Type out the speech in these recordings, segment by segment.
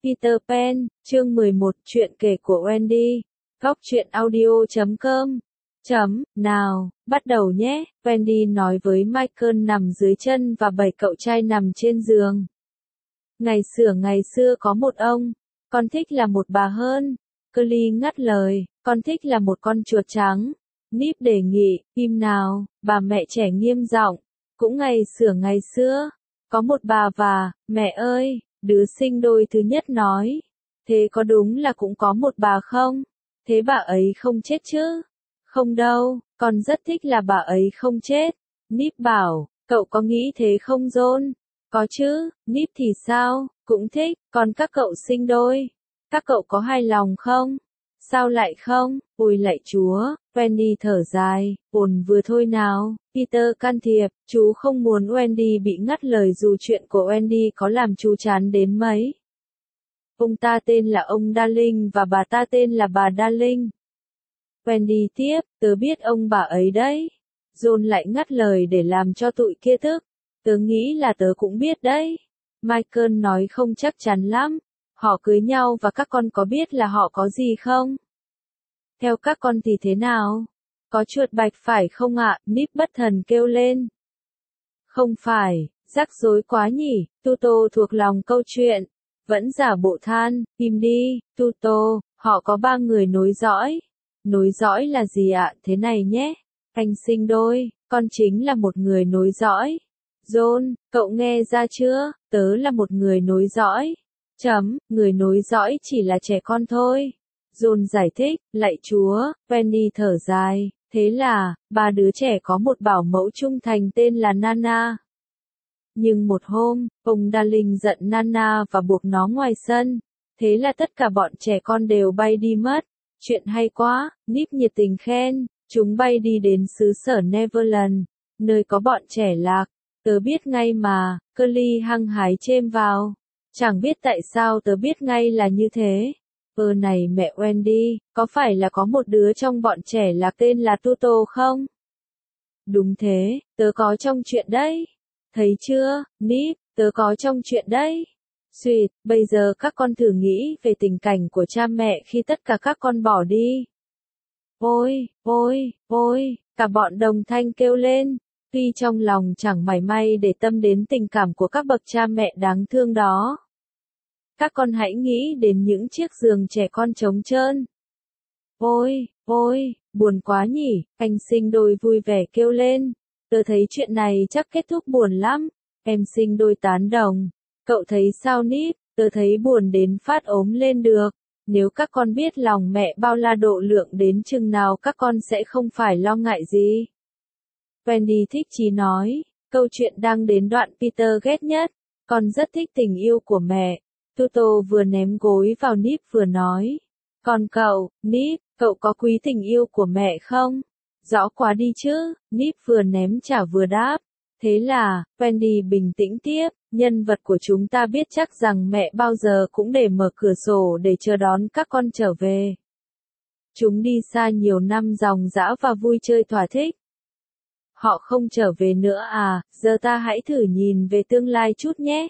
Peter Pan, chương 11, chuyện kể của Wendy. Góc truyện audio.com. Nào, bắt đầu nhé, Wendy nói với Michael nằm dưới chân và 7 cậu trai nằm trên giường. Ngày xưa có một ông, con thích là một bà hơn. Curly ngắt lời, con thích là một con chuột trắng. Nip đề nghị, im nào, bà mẹ trẻ nghiêm giọng. Cũng ngày xưa, có một bà và, mẹ ơi, đứa sinh đôi thứ nhất nói. Thế có đúng là cũng có một bà không? Thế bà ấy không chết chứ? Không đâu, con rất thích là bà ấy không chết. Nip bảo, cậu có nghĩ thế không John? Có chứ, Nip thì sao, cũng thích, còn các cậu sinh đôi. Các cậu có hài lòng không? Sao lại không? Ôi lạy Chúa, Wendy thở dài, ổn vừa thôi nào. Peter can thiệp, chú không muốn Wendy bị ngắt lời dù chuyện của Wendy có làm chú chán đến mấy. Ông ta tên là ông Darling và bà ta tên là bà Darling. Wendy tiếp, tớ biết ông bà ấy đấy. John lại ngắt lời để làm cho tụi kia tức. Tớ nghĩ là tớ cũng biết đấy. Michael nói không chắc chắn lắm. Họ cưới nhau và các con có biết là họ có gì không? Theo các con thì thế nào? Có chuột bạch phải không ạ? Nip bất thần kêu lên. Không phải, rắc rối quá nhỉ, Tuto thuộc lòng câu chuyện. Vẫn giả bộ than, im đi, Tuto, họ có 3 người nối dõi. Nối dõi là gì ạ? Thế này nhé. Anh sinh đôi, con chính là một người nối dõi. John, cậu nghe ra chưa? Tớ là một người nối dõi. Người nối dõi chỉ là trẻ con thôi. John giải thích, lạy Chúa, Penny thở dài, thế là, 3 đứa trẻ có một bảo mẫu trung thành tên là Nana. Nhưng một hôm, ông Darling giận Nana và buộc nó ngoài sân. Thế là tất cả bọn trẻ con đều bay đi mất. Chuyện hay quá, Nip nhiệt tình khen, chúng bay đi đến xứ sở Neverland, nơi có bọn trẻ lạc. Tớ biết ngay mà, Curly hăng hái chêm vào. Chẳng biết tại sao tớ biết ngay là như thế. Này mẹ Wendy, có phải là có một đứa trong bọn trẻ là tên là Tuto không? Đúng thế, tớ có trong chuyện đấy. Thấy chưa, Nip, tớ có trong chuyện đấy. Sweet, bây giờ các con thử nghĩ về tình cảnh của cha mẹ khi tất cả các con bỏ đi. Ôi, cả bọn đồng thanh kêu lên, tuy trong lòng chẳng mảy may để tâm đến tình cảm của các bậc cha mẹ đáng thương đó. Các con hãy nghĩ đến những chiếc giường trẻ con trống trơn. Ôi, buồn quá nhỉ, anh sinh đôi vui vẻ kêu lên. Tớ thấy chuyện này chắc kết thúc buồn lắm. Em sinh đôi tán đồng. Cậu thấy sao Nip? Tớ thấy buồn đến phát ốm lên được. Nếu các con biết lòng mẹ bao la độ lượng đến chừng nào các con sẽ không phải lo ngại gì. Wendy thích chí nói, câu chuyện đang đến đoạn Peter ghét nhất. Con rất thích tình yêu của mẹ. Tuto vừa ném gối vào Nip vừa nói. Còn cậu, Nip, cậu có quý tình yêu của mẹ không? Rõ quá đi chứ, Nip vừa ném trả vừa đáp. Thế là, Wendy bình tĩnh tiếp, nhân vật của chúng ta biết chắc rằng mẹ bao giờ cũng để mở cửa sổ để chờ đón các con trở về. Chúng đi xa nhiều năm ròng rã và vui chơi thỏa thích. Họ không trở về nữa à, giờ ta hãy thử nhìn về tương lai chút nhé.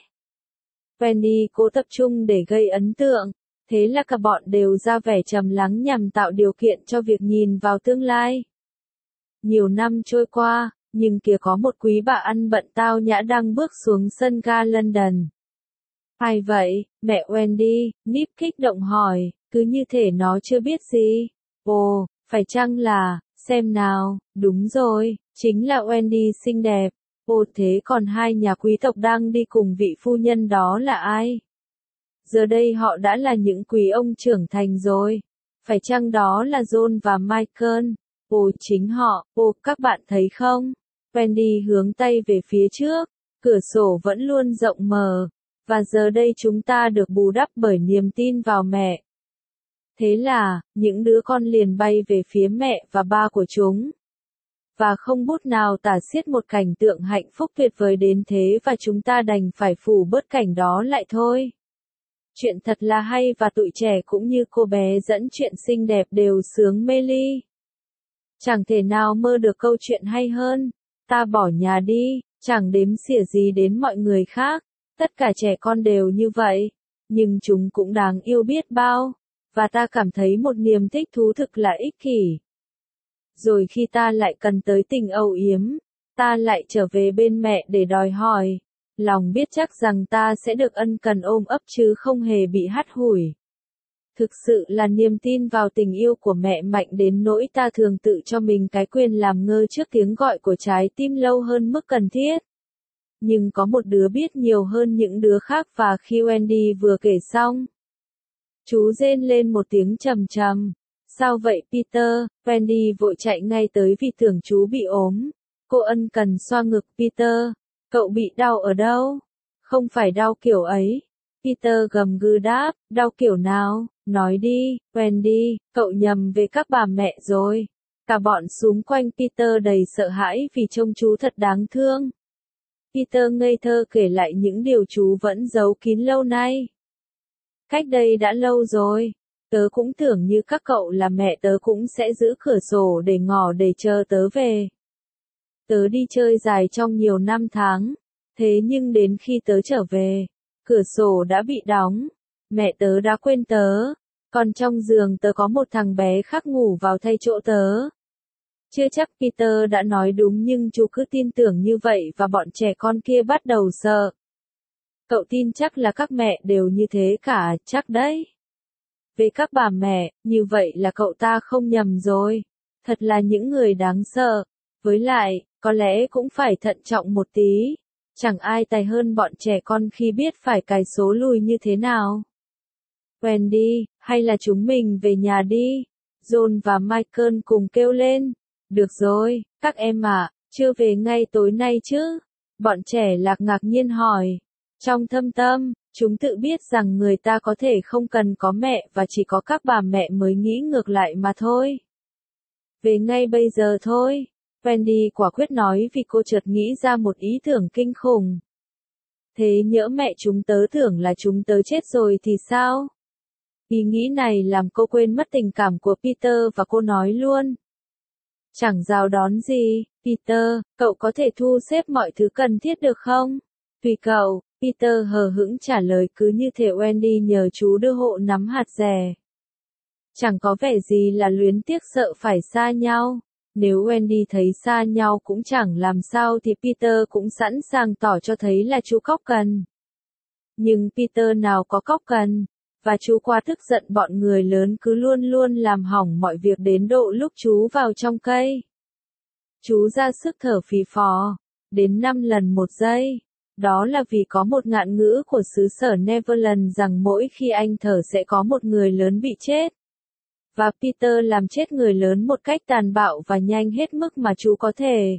Wendy cố tập trung để gây ấn tượng, thế là cả bọn đều ra vẻ trầm lắng nhằm tạo điều kiện cho việc nhìn vào tương lai. Nhiều năm trôi qua, nhưng kìa có một quý bà ăn bận tao nhã đang bước xuống sân ga London. Ai vậy, mẹ Wendy? Nip kích động hỏi, cứ như thể nó chưa biết gì. Ồ, phải chăng là, xem nào, đúng rồi, chính là Wendy xinh đẹp. Ồ thế còn 2 nhà quý tộc đang đi cùng vị phu nhân đó là ai? Giờ đây họ đã là những quý ông trưởng thành rồi. Phải chăng đó là John và Michael? Ồ chính họ, các bạn thấy không? Wendy hướng tay về phía trước, cửa sổ vẫn luôn rộng mở, và giờ đây chúng ta được bù đắp bởi niềm tin vào mẹ. Thế là, những đứa con liền bay về phía mẹ và ba của chúng. Và không bút nào tả xiết một cảnh tượng hạnh phúc tuyệt vời đến thế và chúng ta đành phải phủ bớt cảnh đó lại thôi. Chuyện thật là hay và tụi trẻ cũng như cô bé dẫn chuyện xinh đẹp đều sướng mê ly. Chẳng thể nào mơ được câu chuyện hay hơn. Ta bỏ nhà đi, chẳng đếm xỉa gì đến mọi người khác. Tất cả trẻ con đều như vậy. nhưng chúng cũng đáng yêu biết bao, và ta cảm thấy một niềm thích thú thực là ích kỷ. Rồi khi ta lại cần tới tình âu yếm, ta lại trở về bên mẹ để đòi hỏi, lòng biết chắc rằng ta sẽ được ân cần ôm ấp chứ không hề bị hắt hủi. Thực sự là niềm tin vào tình yêu của mẹ mạnh đến nỗi ta thường tự cho mình cái quyền làm ngơ trước tiếng gọi của trái tim lâu hơn mức cần thiết. Nhưng có một đứa biết nhiều hơn những đứa khác và khi Wendy vừa kể xong, chú rên lên một tiếng trầm trầm. Sao vậy Peter? Wendy vội chạy ngay tới vì tưởng chú bị ốm. Cô ân cần xoa ngực Peter. Cậu bị đau ở đâu? Không phải đau kiểu ấy. Peter gầm gừ đáp, đau kiểu nào? Nói đi, Wendy, cậu nhầm về các bà mẹ rồi. Cả bọn xung quanh Peter đầy sợ hãi vì trông chú thật đáng thương. Peter ngây thơ kể lại những điều chú vẫn giấu kín lâu nay. Cách đây đã lâu rồi. Tớ cũng tưởng như các cậu là mẹ tớ cũng sẽ giữ cửa sổ để ngỏ để chờ tớ về. Tớ đi chơi dài trong nhiều năm tháng. Thế nhưng đến khi tớ trở về, cửa sổ đã bị đóng. Mẹ tớ đã quên tớ. Còn trong giường tớ có một thằng bé khác ngủ vào thay chỗ tớ. Chưa chắc Peter đã nói đúng nhưng chú cứ tin tưởng như vậy và bọn trẻ con kia bắt đầu sợ. Cậu tin chắc là các mẹ đều như thế cả, chắc đấy. Về các bà mẹ, như vậy là cậu ta không nhầm rồi. Thật là những người đáng sợ. Với lại, có lẽ cũng phải thận trọng một tí. Chẳng ai tài hơn bọn trẻ con khi biết phải cài số lùi như thế nào. Wendy, hay là chúng mình về nhà đi. John và Michael cùng kêu lên. Được rồi, các em ạ, chưa về ngay tối nay chứ? Bọn trẻ lạc ngạc nhiên hỏi. Trong thâm tâm, chúng tự biết rằng người ta có thể không cần có mẹ và chỉ có các bà mẹ mới nghĩ ngược lại mà thôi. Về ngay bây giờ thôi, Wendy quả quyết nói vì cô chợt nghĩ ra một ý tưởng kinh khủng. Thế nhỡ mẹ chúng tớ tưởng là chúng tớ chết rồi thì sao? Ý nghĩ này làm cô quên mất tình cảm của Peter và cô nói luôn. Chẳng rào đón gì, Peter, cậu có thể thu xếp mọi thứ cần thiết được không? Tùy cậu, Peter hờ hững trả lời cứ như thể Wendy nhờ chú đưa hộ nắm hạt dẻ. Chẳng có vẻ gì là luyến tiếc sợ phải xa nhau. Nếu Wendy thấy xa nhau cũng chẳng làm sao thì Peter cũng sẵn sàng tỏ cho thấy là chú cóc cần. Nhưng Peter nào có cóc cần, và chú quá tức giận bọn người lớn cứ luôn luôn làm hỏng mọi việc đến độ lúc chú vào trong cây. Chú ra sức thở phì phò, đến 5 lần một giây. Đó là vì có một ngạn ngữ của xứ sở Neverland rằng mỗi khi anh thở sẽ có một người lớn bị chết. Và Peter làm chết người lớn một cách tàn bạo và nhanh hết mức mà chú có thể.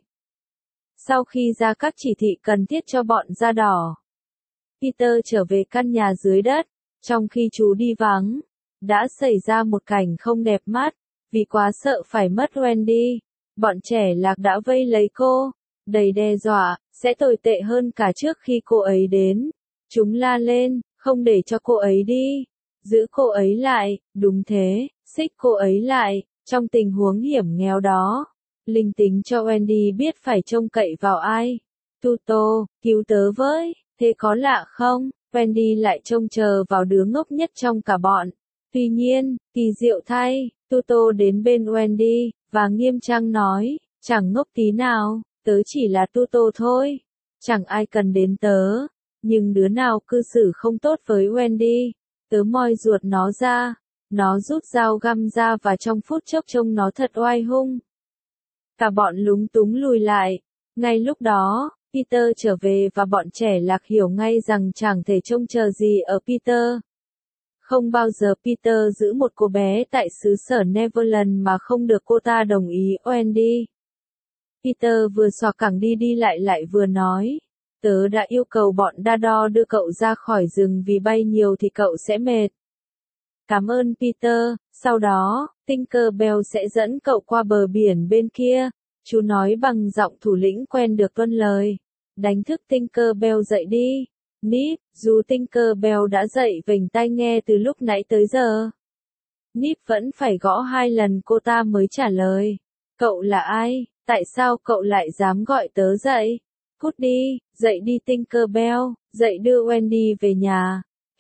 Sau khi ra các chỉ thị cần thiết cho bọn da đỏ, Peter trở về căn nhà dưới đất. Trong khi chú đi vắng, đã xảy ra một cảnh không đẹp mắt, vì quá sợ phải mất Wendy. Bọn trẻ lạc đã vây lấy cô, đầy đe dọa, sẽ tồi tệ hơn cả trước khi cô ấy đến. Chúng la lên, không để cho cô ấy đi, giữ cô ấy lại, đúng thế, xích cô ấy lại, trong tình huống hiểm nghèo đó. Linh tính cho Wendy biết phải trông cậy vào ai. Tuto, cứu tớ với, thế có lạ không? Wendy lại trông chờ vào đứa ngốc nhất trong cả bọn. Tuy nhiên, kỳ diệu thay, Tuto đến bên Wendy, và nghiêm trang nói, chẳng ngốc tí nào, tớ chỉ là Tuto thôi. Chẳng ai cần đến tớ. Nhưng đứa nào cư xử không tốt với Wendy, tớ moi ruột nó ra. Nó rút dao găm ra và trong phút chốc trông nó thật oai hung. Cả bọn lúng túng lùi lại. Ngay lúc đó, Peter trở về và bọn trẻ lạc hiểu ngay rằng chẳng thể trông chờ gì ở Peter. Không bao giờ Peter giữ một cô bé tại xứ sở Neverland mà không được cô ta đồng ý Wendy. Peter vừa xòa cẳng đi lại vừa nói. Tớ đã yêu cầu bọn đa đo đưa cậu ra khỏi rừng vì bay nhiều thì cậu sẽ mệt. Cảm ơn Peter, sau đó, Tinkerbell sẽ dẫn cậu qua bờ biển bên kia. Chú nói bằng giọng thủ lĩnh quen được tuân lời. Đánh thức Tinkerbell dậy đi. Nip, dù Tinkerbell đã dậy vểnh tai nghe từ lúc nãy tới giờ. Nip vẫn phải gõ 2 lần cô ta mới trả lời. Cậu là ai? Tại sao cậu lại dám gọi tớ dậy? Cút đi, dậy đi Tinkerbell, dậy đưa Wendy về nhà.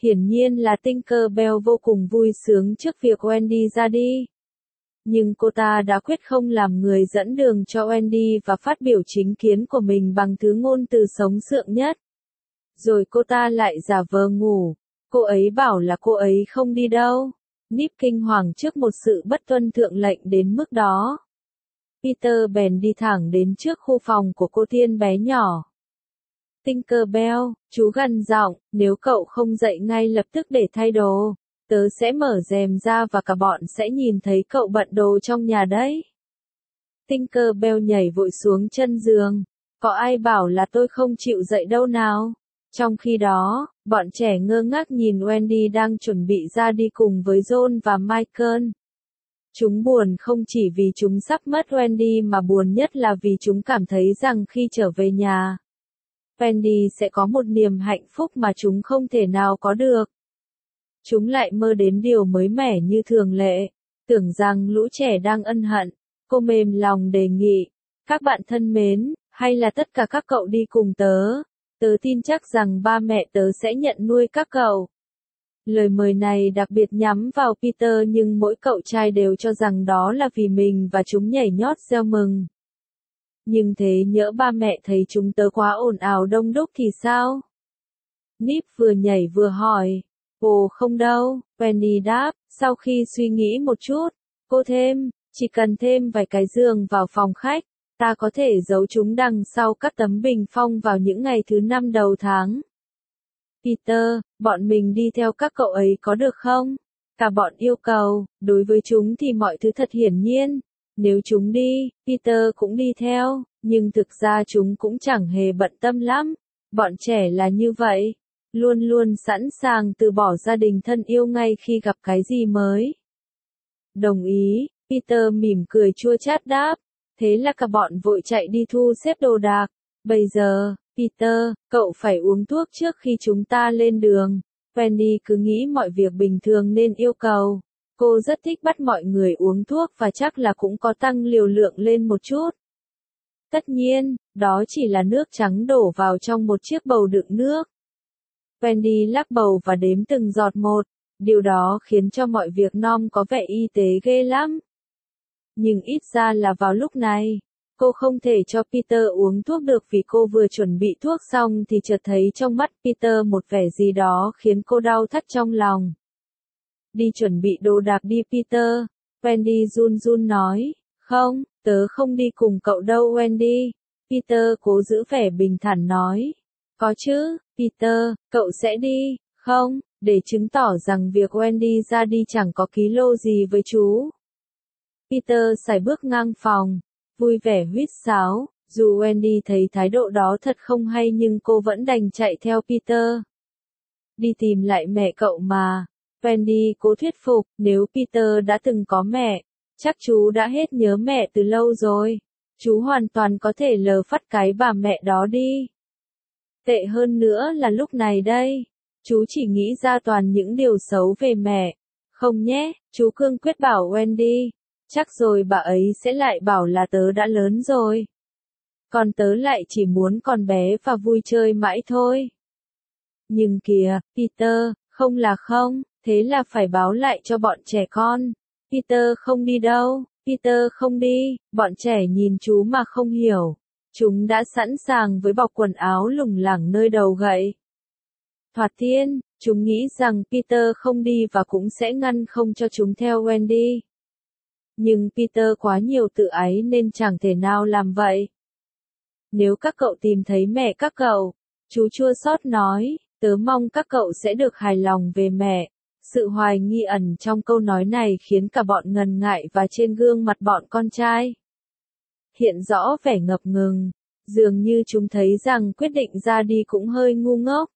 Hiển nhiên là Tinkerbell vô cùng vui sướng trước việc Wendy ra đi. Nhưng cô ta đã quyết không làm người dẫn đường cho Wendy và phát biểu chính kiến của mình bằng thứ ngôn từ sống sượng nhất. Rồi cô ta lại giả vờ ngủ. Cô ấy bảo là cô ấy không đi đâu. Nip kinh hoàng trước một sự bất tuân thượng lệnh đến mức đó. Peter bèn đi thẳng đến trước khu phòng của cô tiên bé nhỏ. Tinkerbell, chú gằn giọng, nếu cậu không dậy ngay lập tức để thay đồ, tớ sẽ mở rèm ra và cả bọn sẽ nhìn thấy cậu bận đồ trong nhà đấy. Tinkerbell nhảy vội xuống chân giường. Có ai bảo là tôi không chịu dậy đâu nào? Trong khi đó, bọn trẻ ngơ ngác nhìn Wendy đang chuẩn bị ra đi cùng với John và Michael. Chúng buồn không chỉ vì chúng sắp mất Wendy mà buồn nhất là vì chúng cảm thấy rằng khi trở về nhà, Wendy sẽ có một niềm hạnh phúc mà chúng không thể nào có được. Chúng lại mơ đến điều mới mẻ như thường lệ, tưởng rằng lũ trẻ đang ân hận. Cô mềm lòng đề nghị, các bạn thân mến, hay là tất cả các cậu đi cùng tớ. Tớ tin chắc rằng ba mẹ tớ sẽ nhận nuôi các cậu. Lời mời này đặc biệt nhắm vào Peter nhưng mỗi cậu trai đều cho rằng đó là vì mình và chúng nhảy nhót reo mừng. Nhưng thế nhỡ ba mẹ thấy chúng tớ quá ồn ào đông đúc thì sao? Nip vừa nhảy vừa hỏi. Ồ không đâu, Penny đáp, sau khi suy nghĩ một chút. Cô thêm, chỉ cần thêm vài cái giường vào phòng khách, ta có thể giấu chúng đằng sau các tấm bình phong vào những ngày thứ 5 đầu tháng. Peter, bọn mình đi theo các cậu ấy có được không? Cả bọn yêu cầu, đối với chúng thì mọi thứ thật hiển nhiên. Nếu chúng đi, Peter cũng đi theo, nhưng thực ra chúng cũng chẳng hề bận tâm lắm. Bọn trẻ là như vậy, luôn luôn sẵn sàng từ bỏ gia đình thân yêu ngay khi gặp cái gì mới. Đồng ý, Peter mỉm cười chua chát đáp. Thế là cả bọn vội chạy đi thu xếp đồ đạc. Bây giờ, Peter, cậu phải uống thuốc trước khi chúng ta lên đường. Penny cứ nghĩ mọi việc bình thường nên yêu cầu. Cô rất thích bắt mọi người uống thuốc và chắc là cũng có tăng liều lượng lên một chút. Tất nhiên, đó chỉ là nước trắng đổ vào trong một chiếc bầu đựng nước. Penny lắc bầu và đếm từng giọt một. Điều đó khiến cho mọi việc Nom có vẻ y tế ghê lắm. Nhưng ít ra là vào lúc này, cô không thể cho Peter uống thuốc được vì cô vừa chuẩn bị thuốc xong thì chợt thấy trong mắt Peter một vẻ gì đó khiến cô đau thắt trong lòng. Đi chuẩn bị đồ đạc đi Peter, Wendy run run nói, không, tớ không đi cùng cậu đâu Wendy. Peter cố giữ vẻ bình thản nói, có chứ, Peter, cậu sẽ đi, không, để chứng tỏ rằng việc Wendy ra đi chẳng có ký lô gì với chú. Peter sải bước ngang phòng, vui vẻ huýt sáo, dù Wendy thấy thái độ đó thật không hay nhưng cô vẫn đành chạy theo Peter. Đi tìm lại mẹ cậu mà. Wendy cố thuyết phục, nếu Peter đã từng có mẹ, chắc chú đã hết nhớ mẹ từ lâu rồi. Chú hoàn toàn có thể lờ phắt cái bà mẹ đó đi. Tệ hơn nữa là lúc này đây, chú chỉ nghĩ ra toàn những điều xấu về mẹ. Không nhé, chú cương quyết bảo Wendy. Chắc rồi bà ấy sẽ lại bảo là tớ đã lớn rồi. Còn tớ lại chỉ muốn còn bé và vui chơi mãi thôi. Nhưng kìa, Peter, không là không, thế là phải báo lại cho bọn trẻ con. Peter không đi đâu, Peter không đi, bọn trẻ nhìn chú mà không hiểu. Chúng đã sẵn sàng với bọc quần áo lủng lẳng nơi đầu gậy. Thoạt tiên, chúng nghĩ rằng Peter không đi và cũng sẽ ngăn không cho chúng theo Wendy. Nhưng Peter quá nhiều tự ái nên chẳng thể nào làm vậy. Nếu các cậu tìm thấy mẹ các cậu, chú chua xót nói, tớ mong các cậu sẽ được hài lòng về mẹ. Sự hoài nghi ẩn trong câu nói này khiến cả bọn ngần ngại và trên gương mặt bọn con trai hiện rõ vẻ ngập ngừng, dường như chúng thấy rằng quyết định ra đi cũng hơi ngu ngốc.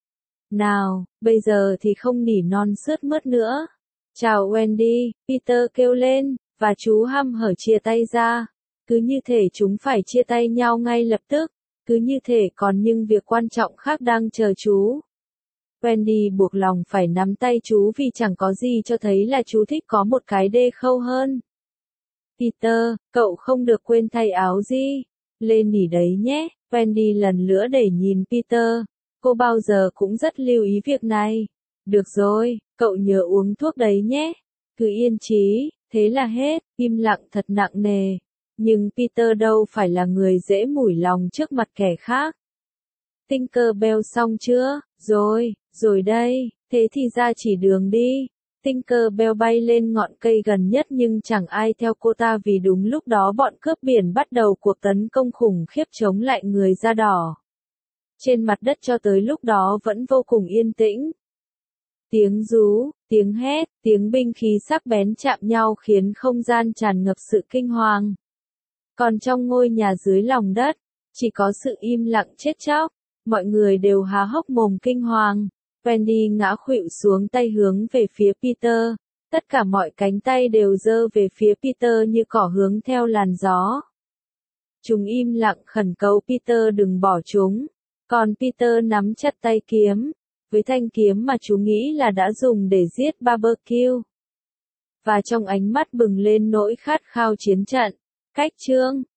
Nào, bây giờ thì không nỉ non sướt mướt nữa. Chào Wendy, Peter kêu lên, và chú hăm hở chia tay ra. Cứ như thể chúng phải chia tay nhau ngay lập tức, cứ như thể còn những việc quan trọng khác đang chờ chú. Wendy buộc lòng phải nắm tay chú vì chẳng có gì cho thấy là chú thích có một cái đê khâu hơn. Peter, cậu không được quên thay áo gì. Lên nỉ đấy nhé, Wendy lần nữa để nhìn Peter. Cô bao giờ cũng rất lưu ý việc này. Được rồi, cậu nhớ uống thuốc đấy nhé. Cứ yên trí, thế là hết, im lặng thật nặng nề. Nhưng Peter đâu phải là người dễ mủi lòng trước mặt kẻ khác. Tinkerbell xong chưa? Rồi đây, thế thì ra chỉ đường đi. Tinkerbell bay lên ngọn cây gần nhất nhưng chẳng ai theo cô ta vì đúng lúc đó bọn cướp biển bắt đầu cuộc tấn công khủng khiếp chống lại người da đỏ. Trên mặt đất cho tới lúc đó vẫn vô cùng yên tĩnh. Tiếng rú, tiếng hét, tiếng binh khí sắc bén chạm nhau khiến không gian tràn ngập sự kinh hoàng. Còn trong ngôi nhà dưới lòng đất, chỉ có sự im lặng chết chóc, mọi người đều há hốc mồm kinh hoàng. Wendy ngã khuỵu xuống tay hướng về phía Peter, tất cả mọi cánh tay đều giơ về phía Peter như cỏ hướng theo làn gió. Chúng im lặng khẩn cầu Peter đừng bỏ chúng, còn Peter nắm chặt tay kiếm, với thanh kiếm mà chú nghĩ là đã dùng để giết Barbecue. Và trong ánh mắt bừng lên nỗi khát khao chiến trận. Cách chương